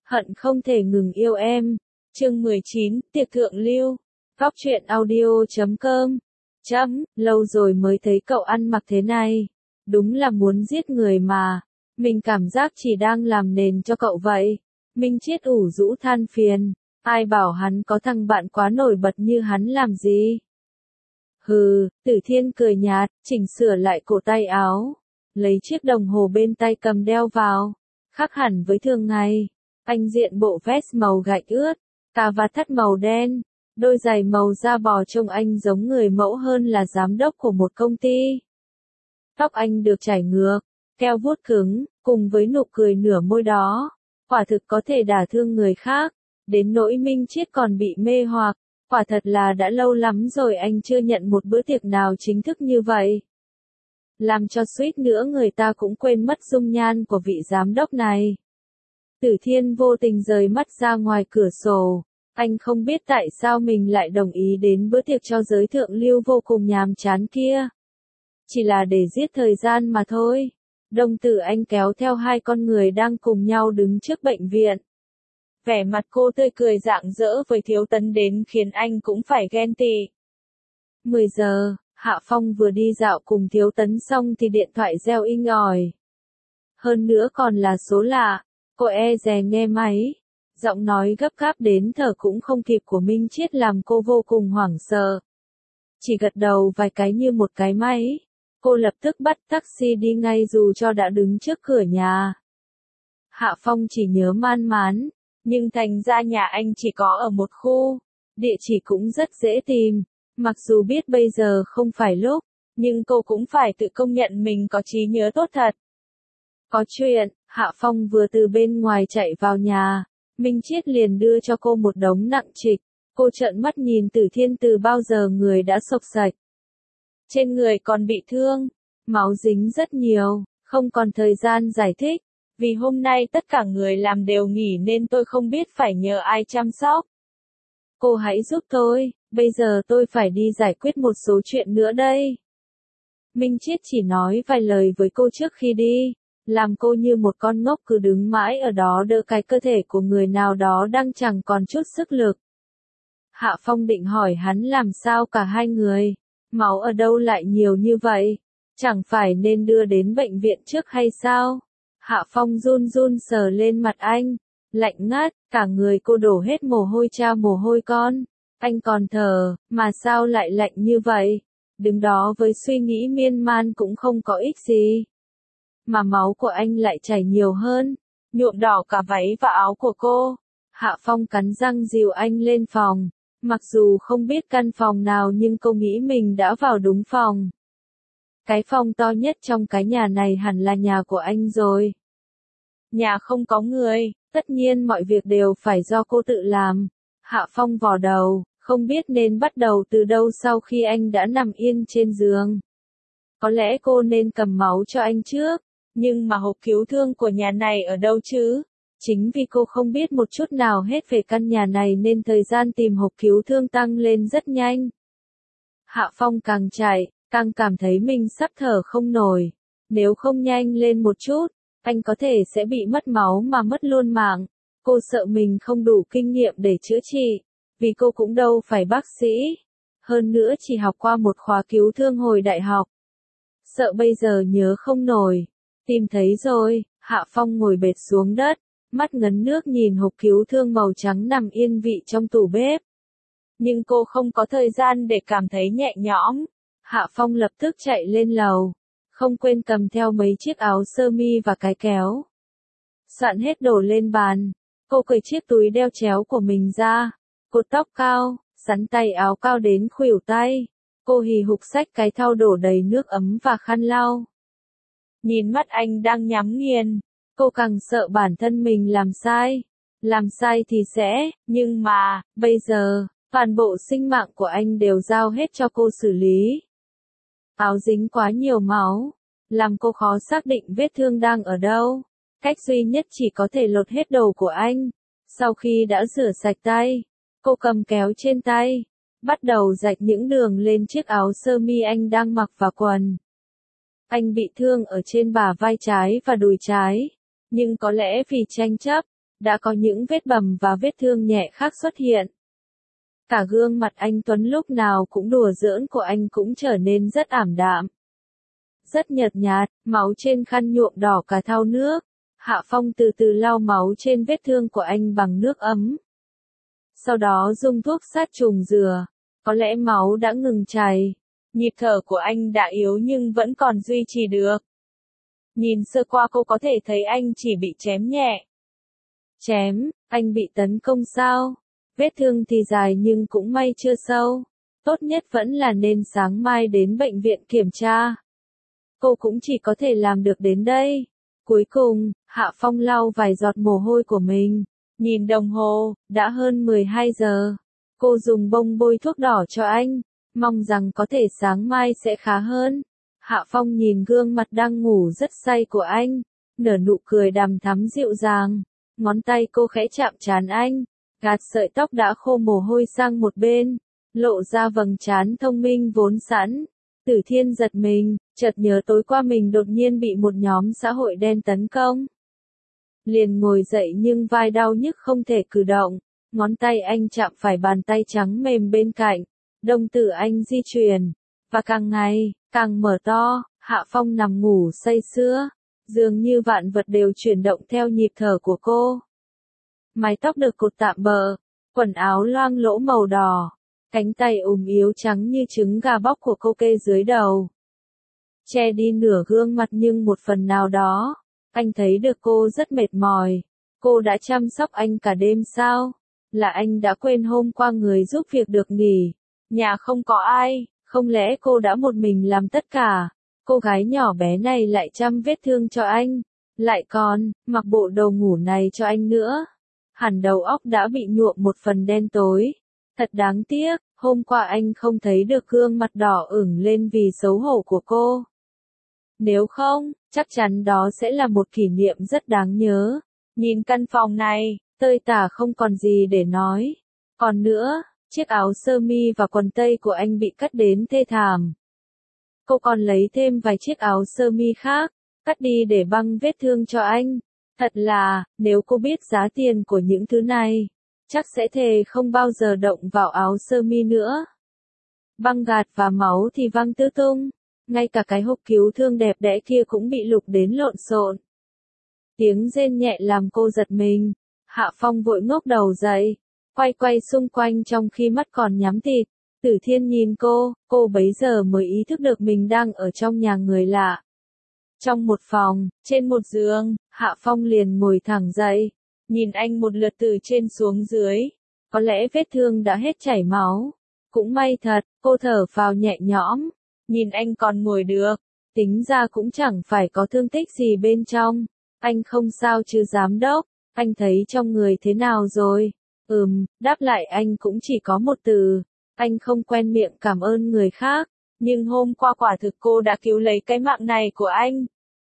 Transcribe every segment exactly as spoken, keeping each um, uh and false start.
Hận không thể ngừng yêu em. Chương mười chín, tiệc thượng lưu. Góc truyện audio chấm com. Chấm, lâu rồi mới thấy cậu ăn mặc thế này. Đúng là muốn giết người mà. Mình cảm giác chỉ đang làm nền cho cậu vậy. Minh Chiết ủ rũ than phiền. Ai bảo hắn có thằng bạn quá nổi bật như hắn làm gì? Hừ, Tử Thiên cười nhạt, chỉnh sửa lại cổ tay áo. Lấy chiếc đồng hồ bên tay cầm đeo vào. Khác hẳn với thường ngày. Anh diện bộ vest màu gạch ướt, cà vạt thắt màu đen, đôi giày màu da bò trông anh giống người mẫu hơn là giám đốc của một công ty. Tóc anh được chải ngược, keo vuốt cứng, cùng với nụ cười nửa môi đó, quả thực có thể đả thương người khác, đến nỗi Minh Chiết còn bị mê hoặc, quả thật là đã lâu lắm rồi anh chưa nhận một bữa tiệc nào chính thức như vậy. Làm cho suýt nữa người ta cũng quên mất dung nhan của vị giám đốc này. Tử Thiên vô tình rời mắt ra ngoài cửa sổ, anh không biết tại sao mình lại đồng ý đến bữa tiệc cho giới thượng lưu vô cùng nhàm chán kia. Chỉ là để giết thời gian mà thôi. Đồng tử anh kéo theo hai con người đang cùng nhau đứng trước bệnh viện. Vẻ mặt cô tươi cười rạng rỡ với Thiếu Tấn đến khiến anh cũng phải ghen tị. mười giờ, Hạ Phong vừa đi dạo cùng Thiếu Tấn xong thì điện thoại reo inh ỏi. Hơn nữa còn là số lạ. Cô e dè nghe máy, giọng nói gấp gáp đến thở cũng không kịp của Minh Chiết làm cô vô cùng hoảng sợ. Chỉ gật đầu vài cái như một cái máy, cô lập tức bắt taxi đi ngay dù cho đã đứng trước cửa nhà. Hạ Phong chỉ nhớ man mán, nhưng thành ra nhà anh chỉ có ở một khu, địa chỉ cũng rất dễ tìm, mặc dù biết bây giờ không phải lúc, nhưng cô cũng phải tự công nhận mình có trí nhớ tốt thật. Có chuyện, Hạ Phong vừa từ bên ngoài chạy vào nhà, Minh Chiết liền đưa cho cô một đống nặng trịch, cô trợn mắt nhìn Tử Thiên từ bao giờ người đã xộc sạch. Trên người còn bị thương, máu dính rất nhiều, không còn thời gian giải thích, vì hôm nay tất cả người làm đều nghỉ nên tôi không biết phải nhờ ai chăm sóc. Cô hãy giúp tôi, bây giờ tôi phải đi giải quyết một số chuyện nữa đây. Minh Chiết chỉ nói vài lời với cô trước khi đi. Làm cô như một con ngốc cứ đứng mãi ở đó đỡ cái cơ thể của người nào đó đang chẳng còn chút sức lực. Hạ Phong định hỏi hắn làm sao cả hai người, máu ở đâu lại nhiều như vậy, chẳng phải nên đưa đến bệnh viện trước hay sao? Hạ Phong run run sờ lên mặt anh, lạnh ngắt, cả người cô đổ hết mồ hôi cha mồ hôi con, anh còn thở, mà sao lại lạnh như vậy? Đứng đó với suy nghĩ miên man cũng không có ích gì. Mà máu của anh lại chảy nhiều hơn, nhuộm đỏ cả váy và áo của cô. Hạ Phong cắn răng dìu anh lên phòng, mặc dù không biết căn phòng nào nhưng cô nghĩ mình đã vào đúng phòng. Cái phòng to nhất trong cái nhà này hẳn là nhà của anh rồi. Nhà không có người, tất nhiên mọi việc đều phải do cô tự làm. Hạ Phong vò đầu, không biết nên bắt đầu từ đâu sau khi anh đã nằm yên trên giường. Có lẽ cô nên cầm máu cho anh trước. Nhưng mà hộp cứu thương của nhà này ở đâu chứ? Chính vì cô không biết một chút nào hết về căn nhà này nên thời gian tìm hộp cứu thương tăng lên rất nhanh. Hạ Phong càng chạy, càng cảm thấy mình sắp thở không nổi. Nếu không nhanh lên một chút, anh có thể sẽ bị mất máu mà mất luôn mạng. Cô sợ mình không đủ kinh nghiệm để chữa trị, vì cô cũng đâu phải bác sĩ. Hơn nữa chỉ học qua một khóa cứu thương hồi đại học. Sợ bây giờ nhớ không nổi. Tìm thấy rồi, Hạ Phong ngồi bệt xuống đất, mắt ngấn nước nhìn hộp cứu thương màu trắng nằm yên vị trong tủ bếp. Nhưng cô không có thời gian để cảm thấy nhẹ nhõm. Hạ Phong lập tức chạy lên lầu, không quên cầm theo mấy chiếc áo sơ mi và cái kéo. Soạn hết đồ lên bàn, cô cởi chiếc túi đeo chéo của mình ra, cột tóc cao, sắn tay áo cao đến khuỷu tay. Cô hì hục xách cái thau đổ đầy nước ấm và khăn lau. Nhìn mắt anh đang nhắm nghiền, cô càng sợ bản thân mình làm sai. Làm sai thì sẽ, nhưng mà, bây giờ, toàn bộ sinh mạng của anh đều giao hết cho cô xử lý. Áo dính quá nhiều máu, làm cô khó xác định vết thương đang ở đâu. Cách duy nhất chỉ có thể lột hết đồ của anh. Sau khi đã rửa sạch tay, cô cầm kéo trên tay, bắt đầu rạch những đường lên chiếc áo sơ mi anh đang mặc và quần. Anh bị thương ở trên bả vai trái và đùi trái, nhưng có lẽ vì tranh chấp, đã có những vết bầm và vết thương nhẹ khác xuất hiện. Cả gương mặt anh Tuấn lúc nào cũng đùa giỡn của anh cũng trở nên rất ảm đạm. Rất nhợt nhạt, máu trên khăn nhuộm đỏ cả thau nước. Hạ Phong từ từ lau máu trên vết thương của anh bằng nước ấm. Sau đó dùng thuốc sát trùng rửa. Có lẽ máu đã ngừng chảy. Nhịp thở của anh đã yếu nhưng vẫn còn duy trì được. Nhìn sơ qua cô có thể thấy anh chỉ bị chém nhẹ. Chém, anh bị tấn công sao? Vết thương thì dài nhưng cũng may chưa sâu. Tốt nhất vẫn là nên sáng mai đến bệnh viện kiểm tra. Cô cũng chỉ có thể làm được đến đây. Cuối cùng, Hạ Phong lau vài giọt mồ hôi của mình. Nhìn đồng hồ, đã hơn mười hai giờ. Cô dùng bông bôi thuốc đỏ cho anh, mong rằng có thể sáng mai sẽ khá hơn. Hạ Phong nhìn gương mặt đang ngủ rất say của anh, nở nụ cười đằm thắm dịu dàng. Ngón tay cô khẽ chạm trán anh, gạt sợi tóc đã khô mồ hôi sang một bên, lộ ra vầng trán thông minh vốn sẵn. Tử Thiên giật mình, chợt nhớ tối qua mình đột nhiên bị một nhóm xã hội đen tấn công. Liền ngồi dậy nhưng vai đau nhức không thể cử động, ngón tay anh chạm phải bàn tay trắng mềm bên cạnh, đồng tử anh di chuyển, và càng ngày, càng mở to. Hạ Phong nằm ngủ say sưa, dường như vạn vật đều chuyển động theo nhịp thở của cô. Mái tóc được cột tạm bợ, quần áo loang lỗ màu đỏ, cánh tay ùm yếu trắng như trứng gà bóc của cô kê dưới đầu. Che đi nửa gương mặt nhưng một phần nào đó, anh thấy được cô rất mệt mỏi. Cô đã chăm sóc anh cả đêm sao? Là anh đã quên hôm qua người giúp việc được nghỉ. Nhà không có ai, không lẽ cô đã một mình làm tất cả? Cô gái nhỏ bé này lại chăm vết thương cho anh, lại còn mặc bộ đồ ngủ này cho anh nữa. Hẳn đầu óc đã bị nhuộm một phần đen tối. Thật đáng tiếc, hôm qua anh không thấy được gương mặt đỏ ửng lên vì xấu hổ của cô. Nếu không, chắc chắn đó sẽ là một kỷ niệm rất đáng nhớ. Nhìn căn phòng này, tơi tả không còn gì để nói. Còn nữa, chiếc áo sơ mi và quần tây của anh bị cắt đến thê thảm. Cô còn lấy thêm vài chiếc áo sơ mi khác, cắt đi để băng vết thương cho anh. Thật là, nếu cô biết giá tiền của những thứ này, chắc sẽ thề không bao giờ động vào áo sơ mi nữa. Băng gạt và máu thì văng tứ tung, ngay cả cái hộp cứu thương đẹp đẽ kia cũng bị lục đến lộn xộn. Tiếng rên nhẹ làm cô giật mình. Hạ Phong vội ngóc đầu dậy, quay quay xung quanh trong khi mắt còn nhắm tịt. Tử Thiên nhìn cô, cô bấy giờ mới ý thức được mình đang ở trong nhà người lạ. Trong một phòng, trên một giường, Hạ Phong liền ngồi thẳng dậy, nhìn anh một lượt từ trên xuống dưới. Có lẽ vết thương đã hết chảy máu. Cũng may thật, cô thở phào nhẹ nhõm. Nhìn anh còn ngồi được, tính ra cũng chẳng phải có thương tích gì bên trong. Anh không sao chứ giám đốc, anh thấy trong người thế nào rồi? Ừm, đáp lại anh cũng chỉ có một từ. Anh không quen miệng cảm ơn người khác, nhưng hôm qua quả thực cô đã cứu lấy cái mạng này của anh.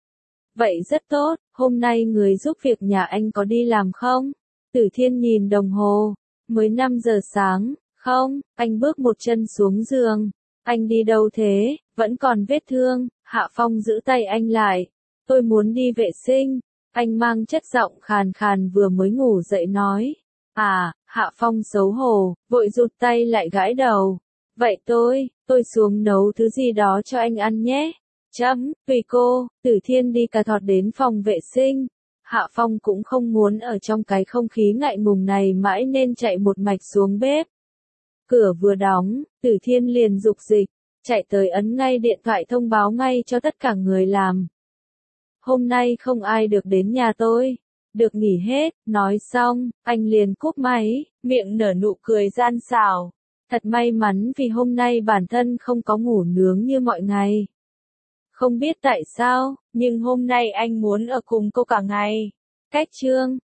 Vậy rất tốt, hôm nay người giúp việc nhà anh có đi làm không? Tử Thiên nhìn đồng hồ, mới năm giờ sáng, không, anh bước một chân xuống giường. Anh đi đâu thế, vẫn còn vết thương. Hạ Phong giữ tay anh lại. Tôi muốn đi vệ sinh. Anh mang chất giọng khàn khàn vừa mới ngủ dậy nói. À, Hạ Phong xấu hổ, vội rụt tay lại gãi đầu. Vậy tôi, tôi xuống nấu thứ gì đó cho anh ăn nhé. Chấm, tùy cô. Tử Thiên đi cà thọt đến phòng vệ sinh. Hạ Phong cũng không muốn ở trong cái không khí ngại ngùng này mãi nên chạy một mạch xuống bếp. Cửa vừa đóng, Tử Thiên liền dục dịch, chạy tới ấn ngay điện thoại thông báo ngay cho tất cả người làm. Hôm nay không ai được đến nhà tôi, được nghỉ hết. Nói xong, anh liền cúp máy, miệng nở nụ cười gian xảo. Thật may mắn vì hôm nay bản thân không có ngủ nướng như mọi ngày. Không biết tại sao, nhưng hôm nay anh muốn ở cùng cô cả ngày. Cách chương